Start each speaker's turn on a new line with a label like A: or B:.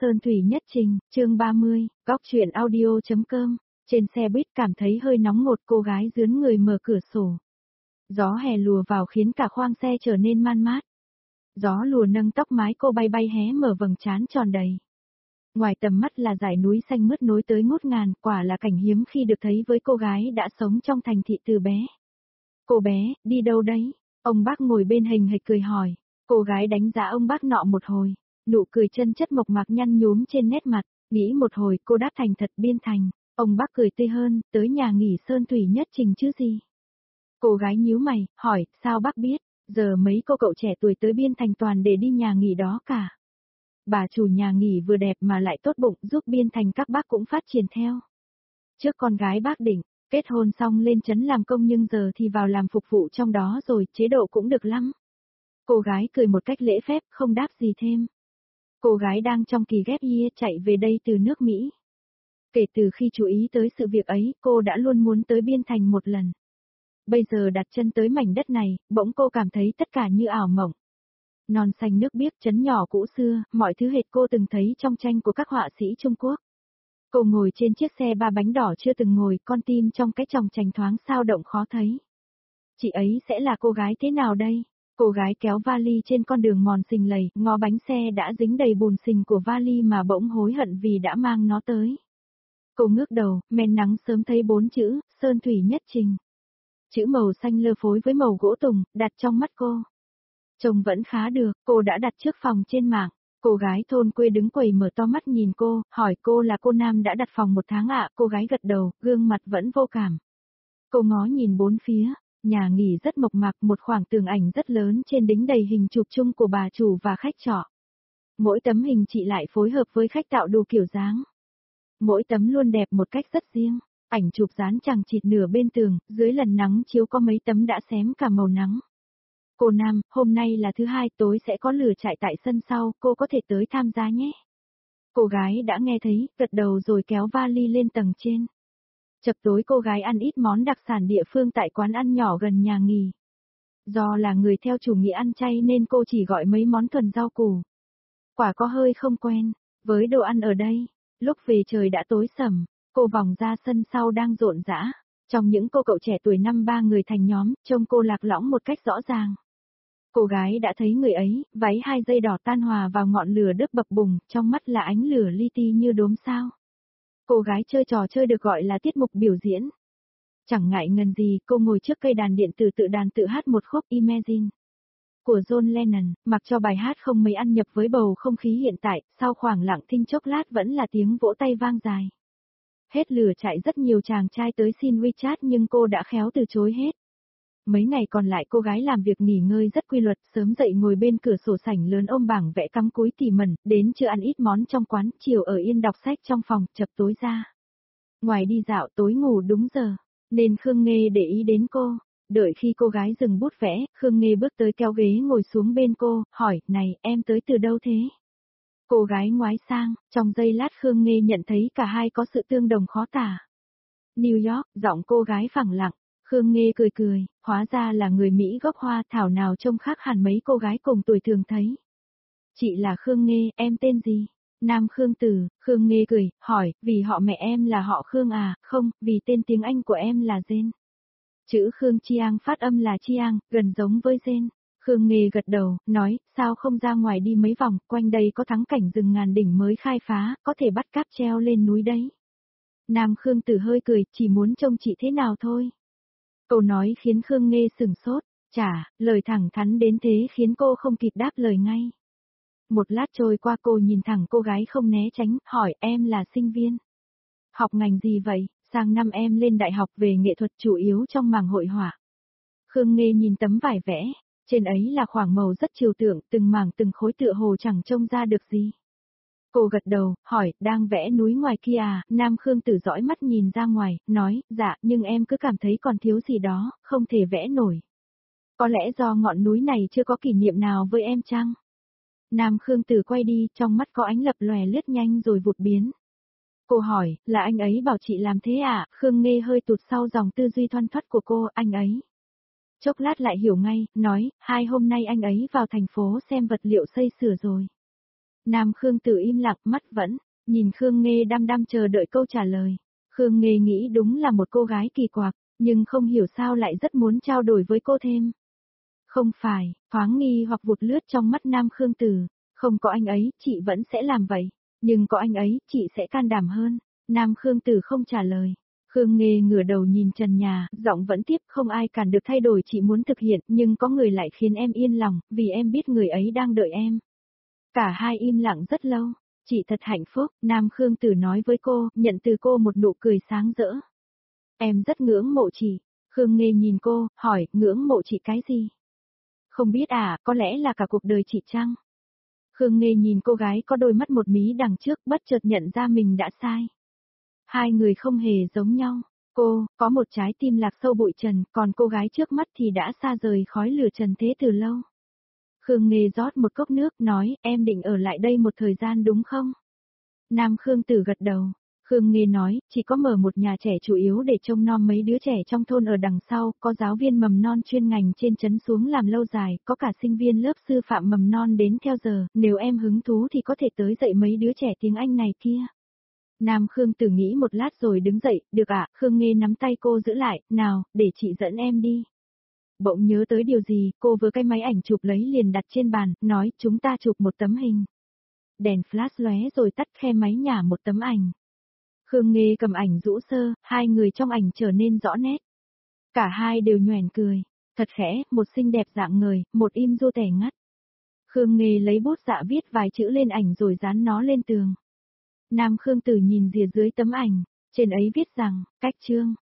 A: Sơn Thủy Nhất Trình, chương 30, góc truyện audio.com, trên xe buýt cảm thấy hơi nóng ngột, cô gái dướn người mở cửa sổ. Gió hè lùa vào khiến cả khoang xe trở nên man mát. Gió lùa nâng tóc mái cô bay bay hé mở vầng trán tròn đầy. Ngoài tầm mắt là dải núi xanh mướt nối tới ngút ngàn, quả là cảnh hiếm khi được thấy với cô gái đã sống trong thành thị từ bé. Cô bé, đi đâu đấy? Ông bác ngồi bên hình hịch cười hỏi. Cô gái đánh giá ông bác nọ một hồi, nụ cười chân chất mộc mạc nhăn nhúm trên nét mặt, nghĩ một hồi cô đáp thành thật Biên Thành. Ông bác cười tươi hơn, tới nhà nghỉ Sơn Thủy Nhất Trình chứ gì? Cô gái nhíu mày, hỏi, sao bác biết? Giờ mấy cô cậu trẻ tuổi tới Biên Thành toàn để đi nhà nghỉ đó cả. Bà chủ nhà nghỉ vừa đẹp mà lại tốt bụng, giúp Biên Thành các bác cũng phát triển theo. Trước con gái bác định, kết hôn xong lên trấn làm công nhưng giờ thì vào làm phục vụ trong đó rồi, chế độ cũng được lắm. Cô gái cười một cách lễ phép, không đáp gì thêm. Cô gái đang trong kỳ ghép year chạy về đây từ nước Mỹ. Kể từ khi chú ý tới sự việc ấy, cô đã luôn muốn tới Biên Thành một lần. Bây giờ đặt chân tới mảnh đất này, bỗng cô cảm thấy tất cả như ảo mộng. Non xanh nước biếc, trấn nhỏ cũ xưa, mọi thứ hệt cô từng thấy trong tranh của các họa sĩ Trung Quốc. Cô ngồi trên chiếc xe ba bánh đỏ chưa từng ngồi, con tim trong cái chòng chành thoáng sao động khó thấy. Chị ấy sẽ là cô gái thế nào đây? Cô gái kéo vali trên con đường mòn xình lầy, ngó bánh xe đã dính đầy bùn xình của vali mà bỗng hối hận vì đã mang nó tới. Cô ngước đầu, men nắng sớm thấy 4 chữ, Sơn Thủy Nhất Trình. Chữ màu xanh lơ phối với màu gỗ tùng, đặt trong mắt cô. Trông vẫn khá được, cô đã đặt trước phòng trên mạng. Cô gái thôn quê đứng quầy mở to mắt nhìn cô, hỏi cô là cô Nam đã đặt phòng 1 tháng ạ, cô gái gật đầu, gương mặt vẫn vô cảm. Cô ngó nhìn bốn phía, nhà nghỉ rất mộc mạc, một khoảng tường ảnh rất lớn trên đính đầy hình chụp chung của bà chủ và khách trọ. Mỗi tấm hình chị lại phối hợp với khách tạo đủ kiểu dáng. Mỗi tấm luôn đẹp một cách rất riêng, ảnh chụp dán chằng chịt nửa bên tường, dưới lần nắng chiếu có mấy tấm đã xém cả màu nắng. Cô Nam, hôm nay là thứ hai, tối sẽ có lửa trại tại sân sau, cô có thể tới tham gia nhé. Cô gái đã nghe thấy, gật đầu rồi kéo vali lên tầng trên. Chập tối cô gái ăn ít món đặc sản địa phương tại quán ăn nhỏ gần nhà nghỉ. Do là người theo chủ nghĩa ăn chay nên cô chỉ gọi mấy món thuần rau củ. Quả có hơi không quen, với đồ ăn ở đây. Lúc về trời đã tối sầm, cô vòng ra sân sau đang rộn rã. Trong những cô cậu trẻ tuổi 5-3 người thành nhóm, trông cô lạc lõng một cách rõ ràng. Cô gái đã thấy người ấy, váy 2 dây đỏ tan hòa vào ngọn lửa đốt bập bùng, trong mắt là ánh lửa li ti như đốm sao. Cô gái chơi trò chơi được gọi là tiết mục biểu diễn. Chẳng ngại ngần gì, cô ngồi trước cây đàn điện tử tự đàn tự hát một khúc Imagine của John Lennon, mặc cho bài hát không mấy ăn nhập với bầu không khí hiện tại, sau khoảng lặng thinh chốc lát vẫn là tiếng vỗ tay vang dài. Hết lửa chạy rất nhiều chàng trai tới xin WeChat nhưng cô đã khéo từ chối hết. Mấy ngày còn lại cô gái làm việc nghỉ ngơi rất quy luật, sớm dậy ngồi bên cửa sổ sảnh lớn ôm bảng vẽ cắm cúi tỉ mẩn, đến trưa ăn ít món trong quán, chiều ở yên đọc sách trong phòng, chập tối ra. Ngoài đi dạo tối ngủ đúng giờ, nên Khương Nghê để ý đến cô. Đợi khi cô gái dừng bút vẽ, Khương Nghê bước tới kéo ghế ngồi xuống bên cô, hỏi, này, em tới từ đâu thế? Cô gái ngoái sang, trong giây lát Khương Nghê nhận thấy cả hai có sự tương đồng khó tả. New York, giọng cô gái phẳng lặng. Khương Nghê cười cười, hóa ra là người Mỹ gốc Hoa, thảo nào trông khác hẳn mấy cô gái cùng tuổi thường thấy. Chị là Khương Nghê, em tên gì? Nam Khương Tử. Khương Nghê cười, hỏi, vì họ mẹ em là họ Khương à? Không, vì tên tiếng Anh của em là Jane. Chữ Khương Chiang phát âm là Chiang, gần giống với Jane. Khương Nghê gật đầu, nói, sao không ra ngoài đi mấy vòng, quanh đây có thắng cảnh rừng ngàn đỉnh mới khai phá, có thể bắt cáp treo lên núi đấy. Nam Khương Tử hơi cười, chỉ muốn trông chị thế nào thôi. Câu nói khiến Khương Nghê sửng sốt, lời thẳng thắn đến thế khiến cô không kịp đáp lời ngay. Một lát trôi qua cô nhìn thẳng cô gái không né tránh, hỏi em là sinh viên. Học ngành gì vậy? Sang năm em lên đại học về nghệ thuật chủ yếu trong mảng hội họa. Khương Nghê nhìn tấm vải vẽ, trên ấy là khoảng màu rất trừu tượng, từng mảng từng khối tựa hồ chẳng trông ra được gì. Cô gật đầu, hỏi, đang vẽ núi ngoài kia à? Nam Khương Tử dõi mắt nhìn ra ngoài, nói, dạ, nhưng em cứ cảm thấy còn thiếu gì đó, không thể vẽ nổi. Có lẽ do ngọn núi này chưa có kỷ niệm nào với em chăng? Nam Khương Tử quay đi, trong mắt có ánh lập lòe lướt nhanh rồi vụt biến. Cô hỏi, là anh ấy bảo chị làm thế à? Khương Nghê hơi tụt sau dòng tư duy thoăn thoắt của cô, anh ấy. Chốc lát lại hiểu ngay, nói, 2 hôm nay anh ấy vào thành phố xem vật liệu xây sửa rồi. Nam Khương Tử im lặng, mắt vẫn nhìn Khương Nghê đăm đăm chờ đợi câu trả lời. Khương Nghê nghĩ đúng là một cô gái kỳ quặc, nhưng không hiểu sao lại rất muốn trao đổi với cô thêm. Không phải, thoáng nghi hoặc vụt lướt trong mắt Nam Khương Tử, không có anh ấy, chị vẫn sẽ làm vậy, nhưng có anh ấy, chị sẽ can đảm hơn. Nam Khương Tử không trả lời. Khương Nghê ngửa đầu nhìn trần nhà, giọng vẫn tiếp, không ai cản được thay đổi chị muốn thực hiện, nhưng có người lại khiến em yên lòng, vì em biết người ấy đang đợi em. Cả hai im lặng rất lâu. Chị thật hạnh phúc, Nam Khương Tử nói với cô, nhận từ cô một nụ cười sáng rỡ. Em rất ngưỡng mộ chị. Khương Nghê nhìn cô, hỏi, ngưỡng mộ chị cái gì? Không biết à, có lẽ là cả cuộc đời chị chăng? Khương Nghê nhìn cô gái có đôi mắt một mí đằng trước, bất chợt nhận ra mình đã sai. Hai người không hề giống nhau. Cô, có một trái tim lạc sâu bụi trần, còn cô gái trước mắt thì đã xa rời khói lửa trần thế từ lâu. Khương Nghê rót một cốc nước, nói, em định ở lại đây một thời gian đúng không? Nam Khương Tử gật đầu. Khương Nghê nói, chỉ có mở một nhà trẻ chủ yếu để trông nom mấy đứa trẻ trong thôn ở đằng sau, có giáo viên mầm non chuyên ngành trên trấn xuống làm lâu dài, có cả sinh viên lớp sư phạm mầm non đến theo giờ, nếu em hứng thú thì có thể tới dạy mấy đứa trẻ tiếng Anh này kia. Nam Khương Tử nghĩ một lát rồi đứng dậy, được ạ, Khương Nghê nắm tay cô giữ lại, nào, để chị dẫn em đi. Bỗng nhớ tới điều gì, cô vừa cái máy ảnh chụp lấy liền đặt trên bàn, nói, chúng ta chụp một tấm hình. Đèn flash lóe rồi tắt, khe máy nhả một tấm ảnh. Khương Nghê cầm ảnh rũ sơ, hai người trong ảnh trở nên rõ nét. Cả hai đều nhoẻn cười. Thật khẽ, một xinh đẹp dạng người, một im ru tẻ ngắt. Khương Nghê lấy bút dạ viết vài chữ lên ảnh rồi dán nó lên tường. Nam Khương Tử nhìn rìa dưới tấm ảnh, trên ấy viết rằng, cách chương.